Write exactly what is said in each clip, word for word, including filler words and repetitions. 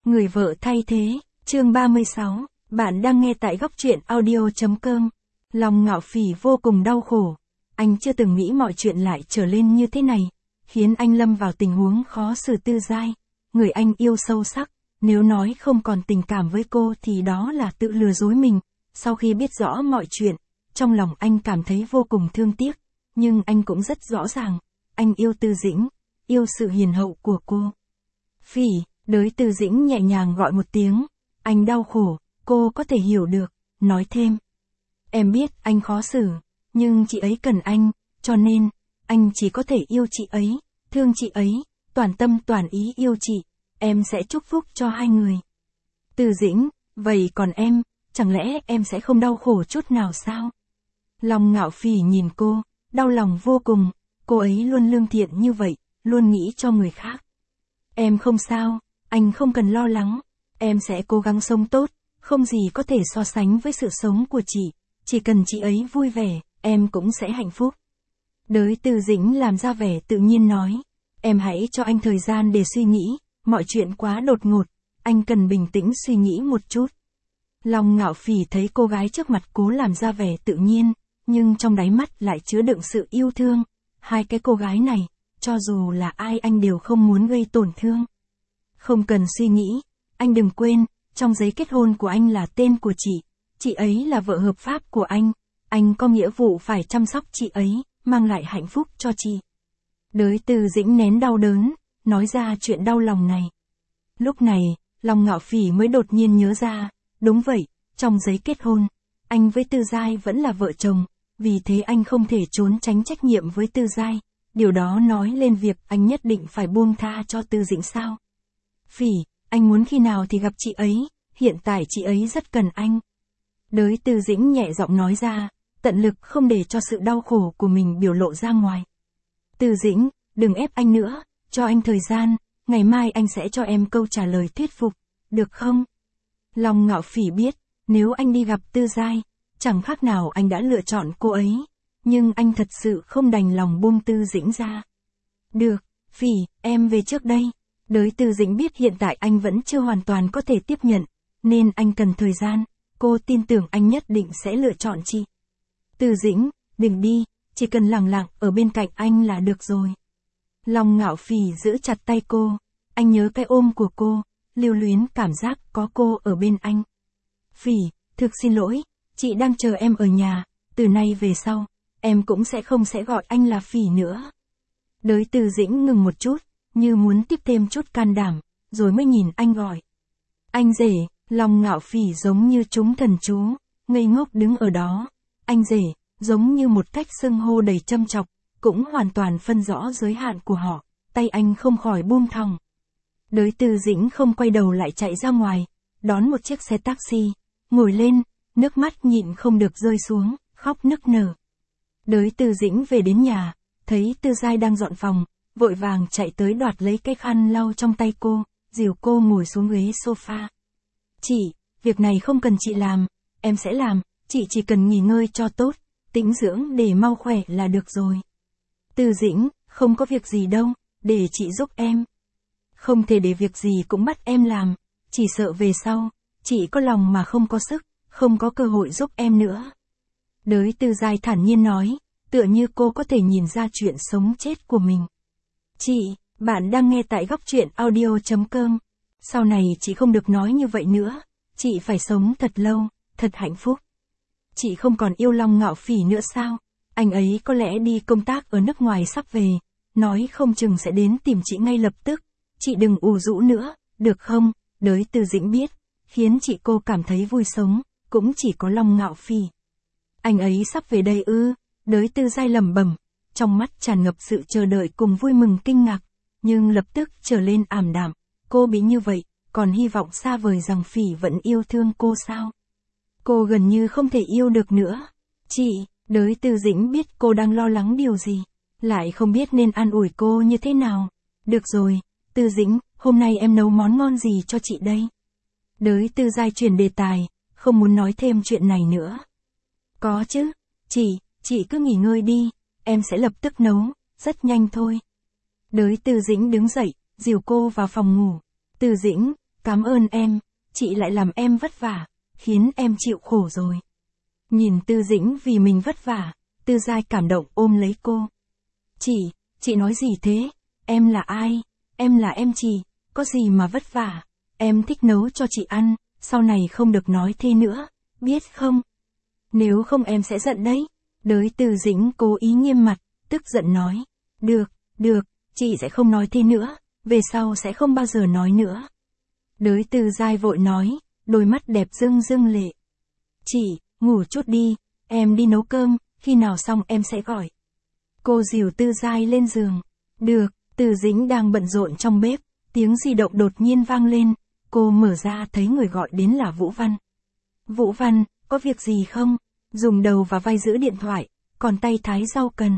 Người vợ thay thế, chương ba mươi sáu, bạn đang nghe tại góc truyện audio.com. Lòng Ngạo Phỉ vô cùng đau khổ. Anh chưa từng nghĩ mọi chuyện lại trở lên như thế này, khiến anh lâm vào tình huống khó xử. Tư Giai, người anh yêu sâu sắc, nếu nói không còn tình cảm với cô thì đó là tự lừa dối mình. Sau khi biết rõ mọi chuyện, trong lòng anh cảm thấy vô cùng thương tiếc, nhưng anh cũng rất rõ ràng, anh yêu Tư Dĩnh, yêu sự hiền hậu của cô. Phỉ, đới Tư Dĩnh nhẹ nhàng gọi một tiếng, anh đau khổ, cô có thể hiểu được, nói thêm. Em biết anh khó xử, nhưng chị ấy cần anh, cho nên, anh chỉ có thể yêu chị ấy, thương chị ấy, toàn tâm toàn ý yêu chị, em sẽ chúc phúc cho hai người. Tư Dĩnh, vậy còn em, chẳng lẽ em sẽ không đau khổ chút nào sao? Lòng Ngạo Phỉ nhìn cô, đau lòng vô cùng, cô ấy luôn lương thiện như vậy, luôn nghĩ cho người khác. Em không sao, anh không cần lo lắng, em sẽ cố gắng sống tốt, không gì có thể so sánh với sự sống của chị, chỉ cần chị ấy vui vẻ, em cũng sẽ hạnh phúc. Đới Tư Dĩnh làm ra vẻ tự nhiên nói, em hãy cho anh thời gian để suy nghĩ, mọi chuyện quá đột ngột, anh cần bình tĩnh suy nghĩ một chút. Lòng Ngạo Phỉ thấy cô gái trước mặt cố làm ra vẻ tự nhiên, nhưng trong đáy mắt lại chứa đựng sự yêu thương. Hai cái cô gái này, cho dù là ai anh đều không muốn gây tổn thương. Không cần suy nghĩ, anh đừng quên, trong giấy kết hôn của anh là tên của chị, chị ấy là vợ hợp pháp của anh, anh có nghĩa vụ phải chăm sóc chị ấy, mang lại hạnh phúc cho chị. Đới Tư Dĩnh nén đau đớn, nói ra chuyện đau lòng này. Lúc này, lòng Ngạo Phỉ mới đột nhiên nhớ ra, đúng vậy, trong giấy kết hôn, anh với Tư Giai vẫn là vợ chồng, vì thế anh không thể trốn tránh trách nhiệm với Tư Giai, điều đó nói lên việc anh nhất định phải buông tha cho Tư Dĩnh sao. Phỉ, anh muốn khi nào thì gặp chị ấy, hiện tại chị ấy rất cần anh. Đới Tư Dĩnh nhẹ giọng nói ra, tận lực không để cho sự đau khổ của mình biểu lộ ra ngoài. Tư Dĩnh, đừng ép anh nữa, cho anh thời gian, ngày mai anh sẽ cho em câu trả lời thuyết phục, được không? Lòng Ngạo Phỉ biết, nếu anh đi gặp Tư Giai, chẳng khác nào anh đã lựa chọn cô ấy, nhưng anh thật sự không đành lòng buông Tư Dĩnh ra. Được, Phỉ, em về trước đây. Đới Tư Dĩnh biết hiện tại anh vẫn chưa hoàn toàn có thể tiếp nhận, nên anh cần thời gian, cô tin tưởng anh nhất định sẽ lựa chọn chị. Tư Dĩnh, đừng đi, chỉ cần lặng lặng ở bên cạnh anh là được rồi. Lòng Ngạo Phỉ giữ chặt tay cô, anh nhớ cái ôm của cô, lưu luyến cảm giác có cô ở bên anh. Phỉ, thực xin lỗi, chị đang chờ em ở nhà, từ nay về sau, em cũng sẽ không sẽ gọi anh là Phỉ nữa. Đới Tư Dĩnh ngừng một chút, như muốn tiếp thêm chút can đảm, rồi mới nhìn anh gọi. Anh rể, lòng Ngạo Phỉ giống như trúng thần chú, ngây ngốc đứng ở đó. Anh rể, giống như một cách xưng hô đầy châm chọc, cũng hoàn toàn phân rõ giới hạn của họ, tay anh không khỏi buông thòng. Đới Tư Dĩnh không quay đầu lại chạy ra ngoài, đón một chiếc xe taxi, ngồi lên, nước mắt nhịn không được rơi xuống, khóc nức nở. Đới Tư Dĩnh về đến nhà, thấy Tư Giai đang dọn phòng, vội vàng chạy tới đoạt lấy cái khăn lau trong tay cô, dìu cô ngồi xuống ghế sofa. Chị, việc này không cần chị làm, em sẽ làm, chị chỉ cần nghỉ ngơi cho tốt, tĩnh dưỡng để mau khỏe là được rồi. Tư Dĩnh, không có việc gì đâu, để chị giúp em. Không thể để việc gì cũng bắt em làm, chỉ sợ về sau, chị có lòng mà không có sức, không có cơ hội giúp em nữa. Đới Tư Giai thản nhiên nói, tựa như cô có thể nhìn ra chuyện sống chết của mình. Chị, bạn đang nghe tại góc truyện audio.com. Sau này chị không được nói như vậy nữa, chị phải sống thật lâu, thật hạnh phúc. Chị không còn yêu Long Ngạo Phỉ nữa sao? Anh ấy có lẽ đi công tác ở nước ngoài sắp về, nói không chừng sẽ đến tìm chị ngay lập tức. Chị đừng ù rũ nữa, được không? Đới Tư Dĩnh biết, khiến chị cô cảm thấy vui sống, cũng chỉ có Long Ngạo Phỉ. Anh ấy sắp về đây ư? Đới Tư Giai lẩm bẩm, trong mắt tràn ngập sự chờ đợi cùng vui mừng kinh ngạc, nhưng lập tức trở lên ảm đạm. Cô bị như vậy, còn hy vọng xa vời rằng Phỉ vẫn yêu thương cô sao? Cô gần như không thể yêu được nữa. Chị, Đới Tư Dĩnh biết cô đang lo lắng điều gì, lại không biết nên an ủi cô như thế nào. Được rồi, Tư Dĩnh, hôm nay em nấu món ngon gì cho chị đây? Đới Tư Giai chuyển đề tài, không muốn nói thêm chuyện này nữa. Có chứ, chị, chị cứ nghỉ ngơi đi, em sẽ lập tức nấu, rất nhanh thôi. Đới Tư Dĩnh đứng dậy, dìu cô vào phòng ngủ. Tư Dĩnh, Cảm ơn em, chị lại làm em vất vả, khiến em chịu khổ rồi. Nhìn Tư Dĩnh vì mình vất vả, Tư Giai cảm động ôm lấy cô. Chị, chị nói gì thế? Em là ai? Em là em chị, có gì mà vất vả? Em thích nấu cho chị ăn, sau này không được nói thế nữa, biết không? Nếu không em sẽ giận đấy. Đới Tư Dĩnh cố ý nghiêm mặt, tức giận nói. Được, được, chị sẽ không nói thế nữa, về sau sẽ không bao giờ nói nữa. Đới Tư Giai vội nói, đôi mắt đẹp rưng rưng lệ. Chị, ngủ chút đi, em đi nấu cơm, khi nào xong em sẽ gọi. Cô dìu Tư Giai lên giường. Được, Tư Dĩnh đang bận rộn trong bếp, tiếng di động đột nhiên vang lên, cô mở ra thấy người gọi đến là Vũ Văn. Vũ Văn, có việc gì không? Dùng đầu và vai giữ điện thoại, còn tay thái rau cần.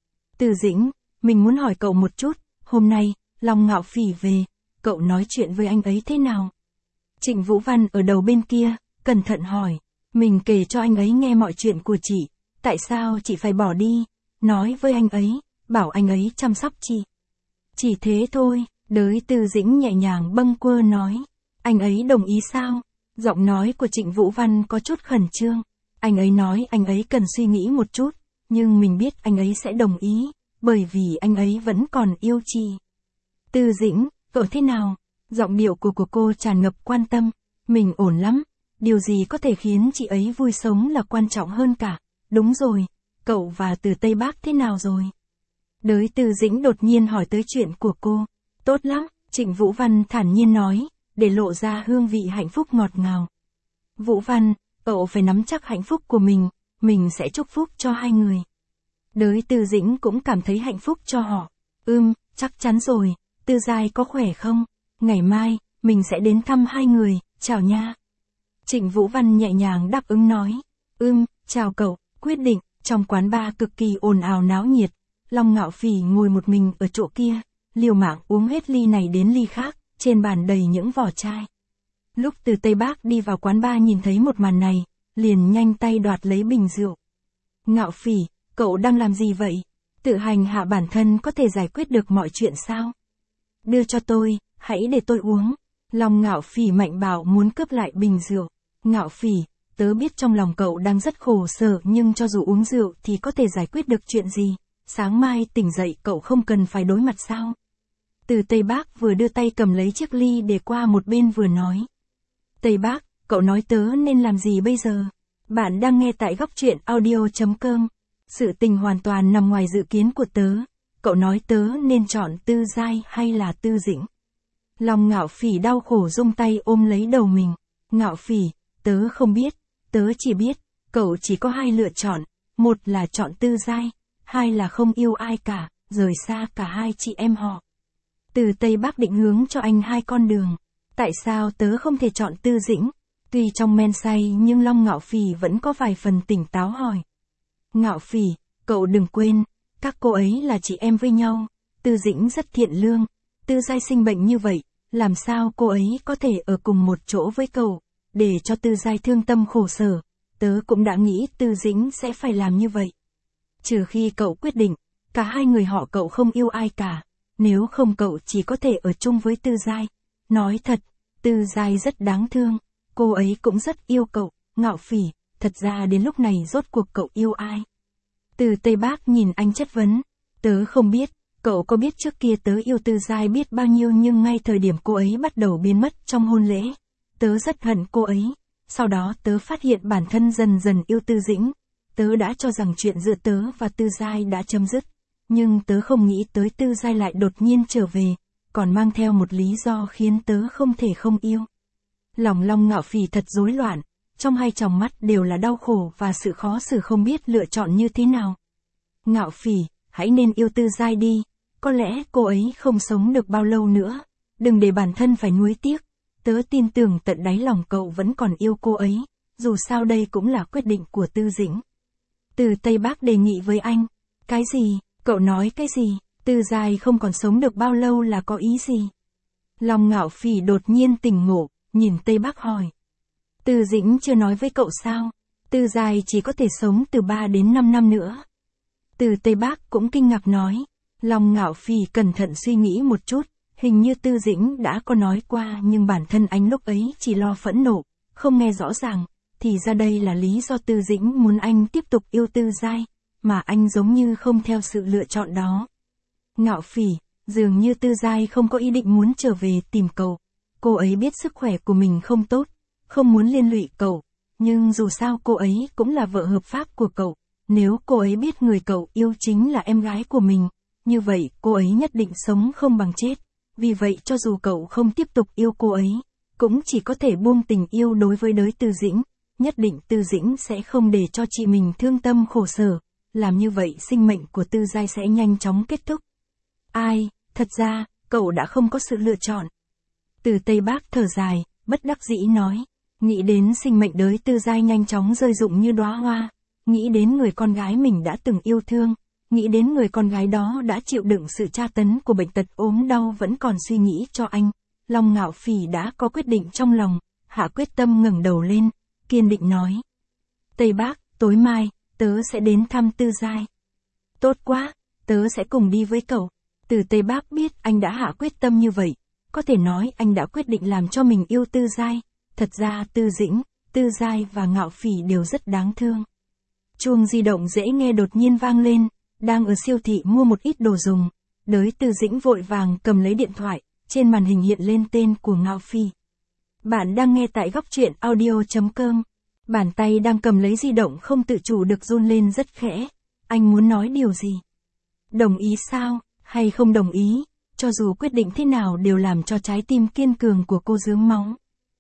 Tư Dĩnh, mình muốn hỏi cậu một chút, hôm nay, Long Ngạo Phỉ về, cậu nói chuyện với anh ấy thế nào? Trịnh Vũ Văn ở đầu bên kia, cẩn thận hỏi, mình kể cho anh ấy nghe mọi chuyện của chị, tại sao chị phải bỏ đi, nói với anh ấy, bảo anh ấy chăm sóc chị. Chỉ thế thôi, Đới Tư Dĩnh nhẹ nhàng bâng quơ nói, anh ấy đồng ý sao? Giọng nói của Trịnh Vũ Văn có chút khẩn trương, anh ấy nói anh ấy cần suy nghĩ một chút, nhưng mình biết anh ấy sẽ đồng ý, bởi vì anh ấy vẫn còn yêu chị. Tư Dĩnh, cậu thế nào? Giọng điệu của của cô tràn ngập quan tâm, mình ổn lắm, điều gì có thể khiến chị ấy vui sống là quan trọng hơn cả, đúng rồi, cậu và Từ Tây Bắc thế nào rồi? Đới Tư Dĩnh đột nhiên hỏi tới chuyện của cô, tốt lắm, Trịnh Vũ Văn thản nhiên nói, để lộ ra hương vị hạnh phúc ngọt ngào. Vũ Văn, cậu phải nắm chắc hạnh phúc của mình, mình sẽ chúc phúc cho hai người. Đới Tư Dĩnh cũng cảm thấy hạnh phúc cho họ. Ừm, chắc chắn rồi, Tư Giai có khỏe không? Ngày mai, mình sẽ đến thăm hai người, chào nha. Trịnh Vũ Văn nhẹ nhàng đáp ứng nói. Ừm, chào cậu, quyết định, trong quán bar cực kỳ ồn ào náo nhiệt. Long Ngạo Phỉ ngồi một mình ở chỗ kia, liều mạng uống hết ly này đến ly khác, trên bàn đầy những vỏ chai. Lúc Từ Tây Bắc đi vào quán bar nhìn thấy một màn này, liền nhanh tay đoạt lấy bình rượu. Ngạo Phỉ, cậu đang làm gì vậy? Tự hành hạ bản thân có thể giải quyết được mọi chuyện sao? Đưa cho tôi, hãy để tôi uống. Long Ngạo Phỉ mạnh bạo muốn cướp lại bình rượu. Ngạo Phỉ, tớ biết trong lòng cậu đang rất khổ sở nhưng cho dù uống rượu thì có thể giải quyết được chuyện gì. Sáng mai tỉnh dậy cậu không cần phải đối mặt sao? Từ Tây Bắc vừa đưa tay cầm lấy chiếc ly để qua một bên vừa nói. Tây Bắc, cậu nói tớ nên làm gì bây giờ? Bạn đang nghe tại góc truyện audio.com. Sự tình hoàn toàn nằm ngoài dự kiến của tớ. Cậu nói tớ nên chọn Tư Giai hay là Tư Dĩnh? Long Ngạo Phỉ đau khổ rung tay ôm lấy đầu mình. Ngạo Phỉ, tớ không biết, tớ chỉ biết, cậu chỉ có hai lựa chọn, một là chọn Tư Giai, hai là không yêu ai cả, rời xa cả hai chị em họ. Từ Tây Bắc định hướng cho anh hai con đường. Tại sao tớ không thể chọn Tư Dĩnh? Tuy trong men say nhưng Long Ngạo Phỉ vẫn có vài phần tỉnh táo hỏi. Ngạo Phỉ, cậu đừng quên, các cô ấy là chị em với nhau, Tư Dĩnh rất thiện lương, Tư Giai sinh bệnh như vậy, làm sao cô ấy có thể ở cùng một chỗ với cậu, để cho Tư Giai thương tâm khổ sở, tớ cũng đã nghĩ Tư Dĩnh sẽ phải làm như vậy. Trừ khi cậu quyết định, cả hai người họ cậu không yêu ai cả, nếu không cậu chỉ có thể ở chung với Tư Giai. Nói thật, Tư Giai rất đáng thương, cô ấy cũng rất yêu cậu, Ngạo Phỉ, thật ra đến lúc này rốt cuộc cậu yêu ai? Từ Tây Bắc nhìn anh chất vấn, tớ không biết, cậu có biết trước kia tớ yêu Tư Giai biết bao nhiêu nhưng ngay thời điểm cô ấy bắt đầu biến mất trong hôn lễ, tớ rất hận cô ấy, sau đó tớ phát hiện bản thân dần dần yêu Tư Dĩnh, tớ đã cho rằng chuyện giữa tớ và Tư Giai đã chấm dứt, nhưng tớ không nghĩ tới Tư Giai lại đột nhiên trở về, còn mang theo một lý do khiến tớ không thể không yêu. Lòng Long Ngạo Phỉ thật rối loạn, trong hai tròng mắt đều là đau khổ và sự khó xử không biết lựa chọn như thế nào. Ngạo Phỉ, hãy nên yêu Tư Giai đi, có lẽ cô ấy không sống được bao lâu nữa, đừng để bản thân phải nuối tiếc, tớ tin tưởng tận đáy lòng cậu vẫn còn yêu cô ấy, dù sao đây cũng là quyết định của Tư Dĩnh. Từ Tây Bắc đề nghị với anh, cái gì, cậu nói cái gì, Tư Giai không còn sống được bao lâu là có ý gì? Long Ngạo Phỉ đột nhiên tỉnh ngộ, nhìn Tây Bắc hỏi. Tư Dĩnh chưa nói với cậu sao, Tư Giai chỉ có thể sống từ ba đến năm năm nữa. Từ Tây Bắc cũng kinh ngạc nói, Long Ngạo Phỉ cẩn thận suy nghĩ một chút, Hình như Tư Dĩnh đã có nói qua nhưng bản thân anh lúc ấy chỉ lo phẫn nộ, không nghe rõ ràng, thì ra đây là lý do Tư Dĩnh muốn anh tiếp tục yêu Tư Giai, mà anh giống như không theo sự lựa chọn đó. Ngạo Phỉ, dường như Tư Giai không có ý định muốn trở về tìm cậu. Cô ấy biết sức khỏe của mình không tốt, không muốn liên lụy cậu, nhưng dù sao cô ấy cũng là vợ hợp pháp của cậu. Nếu cô ấy biết người cậu yêu chính là em gái của mình, như vậy cô ấy nhất định sống không bằng chết. Vì vậy cho dù cậu không tiếp tục yêu cô ấy, cũng chỉ có thể buông tình yêu đối với đới Tư Dĩnh. Nhất định Tư Dĩnh sẽ không để cho chị mình thương tâm khổ sở. Làm như vậy sinh mệnh của Tư Giai sẽ nhanh chóng kết thúc. Ai, thật ra, cậu đã không có sự lựa chọn. Từ Tây Bác thở dài, bất đắc dĩ nói. Nghĩ đến sinh mệnh đới Tư Giai nhanh chóng rơi rụng như đóa hoa. Nghĩ đến người con gái mình đã từng yêu thương. Nghĩ đến người con gái đó đã chịu đựng sự tra tấn của bệnh tật ốm đau vẫn còn suy nghĩ cho anh. Long Ngạo Phỉ đã có quyết định trong lòng, hạ quyết tâm ngẩng đầu lên, kiên định nói. Tây Bác, tối mai, tớ sẽ đến thăm Tư Giai. Tốt quá, tớ sẽ cùng đi với cậu. Từ Tây Bác biết anh đã hạ quyết tâm như vậy, có thể nói anh đã quyết định làm cho mình yêu Tư Giai. Thật ra Tư Dĩnh, Tư Giai và Ngạo Phỉ đều rất đáng thương. Chuông di động dễ nghe đột nhiên vang lên, đang ở siêu thị mua một ít đồ dùng. Đới Tư Dĩnh vội vàng cầm lấy điện thoại, trên màn hình hiện lên tên của Ngạo Phỉ. Bạn đang nghe tại góc truyện audio chấm com. Bàn tay đang cầm lấy di động không tự chủ được run lên rất khẽ. Anh muốn nói điều gì? Đồng ý sao, hay không đồng ý? Cho dù quyết định thế nào đều làm cho trái tim kiên cường của cô rướm máu.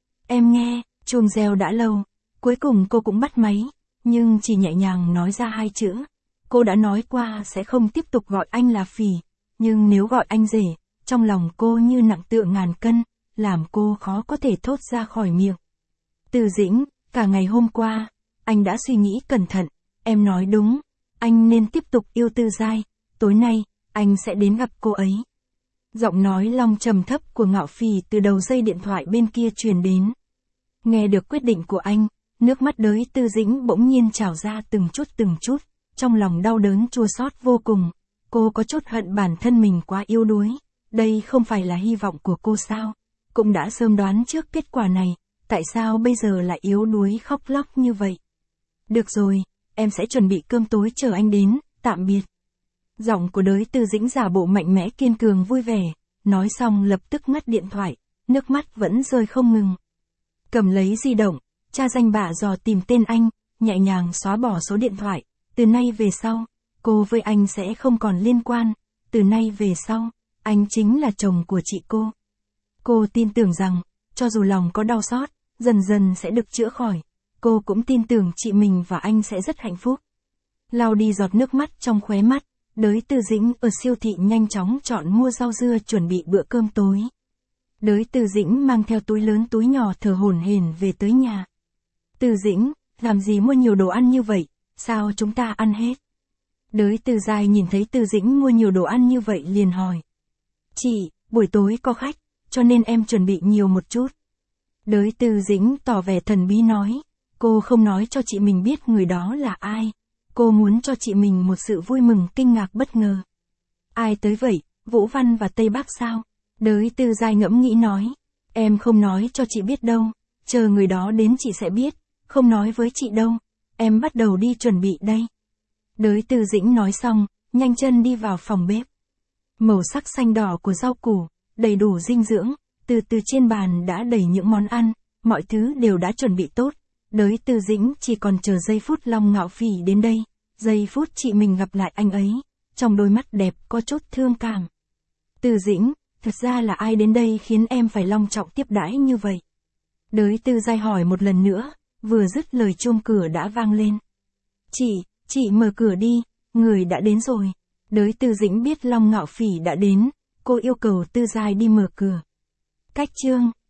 Em nghe, chuông reo đã lâu. Cuối cùng cô cũng bắt máy, nhưng chỉ nhẹ nhàng nói ra hai chữ. Cô đã nói qua sẽ không tiếp tục gọi anh là Phỉ, nhưng nếu gọi anh rể, trong lòng cô như nặng tựa ngàn cân, làm cô khó có thể thốt ra khỏi miệng. Tư Dĩnh, cả ngày hôm qua, anh đã suy nghĩ cẩn thận, em nói đúng, anh nên tiếp tục yêu Tư Giai, tối nay, anh sẽ đến gặp cô ấy. Giọng nói long trầm thấp của Ngạo Phỉ từ đầu dây điện thoại bên kia truyền đến. Nghe được quyết định của anh, nước mắt đới Tư Dĩnh bỗng nhiên trào ra từng chút từng chút, trong lòng đau đớn chua xót vô cùng. Cô có chút hận bản thân mình quá yếu đuối, đây không phải là hy vọng của cô sao? Cũng đã sớm đoán trước kết quả này, tại sao bây giờ lại yếu đuối khóc lóc như vậy? Được rồi, em sẽ chuẩn bị cơm tối chờ anh đến, tạm biệt. Giọng của đới Tư Dĩnh giả bộ mạnh mẽ kiên cường vui vẻ, nói xong lập tức ngắt điện thoại, nước mắt vẫn rơi không ngừng. Cầm lấy di động, tra danh bạ dò tìm tên anh, nhẹ nhàng xóa bỏ số điện thoại. Từ nay về sau, cô với anh sẽ không còn liên quan. Từ nay về sau, anh chính là chồng của chị cô. Cô tin tưởng rằng, cho dù lòng có đau xót, dần dần sẽ được chữa khỏi. Cô cũng tin tưởng chị mình và anh sẽ rất hạnh phúc. Lau đi giọt nước mắt trong khóe mắt, đới Tư Dĩnh ở siêu thị nhanh chóng chọn mua rau dưa chuẩn bị bữa cơm tối. Đới Tư Dĩnh mang theo túi lớn túi nhỏ thở hổn hển về tới nhà. Tư Dĩnh, làm gì mua nhiều đồ ăn như vậy, sao chúng ta ăn hết? Đới Tư Giai nhìn thấy Tư Dĩnh mua nhiều đồ ăn như vậy liền hỏi. Chị, buổi tối có khách, cho nên em chuẩn bị nhiều một chút. Đới Tư Dĩnh tỏ vẻ thần bí nói, cô không nói cho chị mình biết người đó là ai. Cô muốn cho chị mình một sự vui mừng kinh ngạc bất ngờ. Ai tới vậy, Vũ Văn và Tây Bắc sao? Đới Tư Giai ngẫm nghĩ nói, em không nói cho chị biết đâu, chờ người đó đến chị sẽ biết, không nói với chị đâu, em bắt đầu đi chuẩn bị đây. Đới Tư Dĩnh nói xong, nhanh chân đi vào phòng bếp. Màu sắc xanh đỏ của rau củ, đầy đủ dinh dưỡng, từ từ trên bàn đã đầy những món ăn, mọi thứ đều đã chuẩn bị tốt. Đới Tư Dĩnh chỉ còn chờ giây phút Long Ngạo Phỉ đến đây, giây phút chị mình gặp lại anh ấy, trong đôi mắt đẹp có chút thương cảm. Tư Dĩnh, thật ra là ai đến đây khiến em phải long trọng tiếp đãi như vậy? Đới Tư Giai hỏi một lần nữa, vừa dứt lời chuông cửa đã vang lên. Chị, chị mở cửa đi, người đã đến rồi. Đới Tư Dĩnh biết Long Ngạo Phỉ đã đến, cô yêu cầu Tư Giai đi mở cửa. Cách chương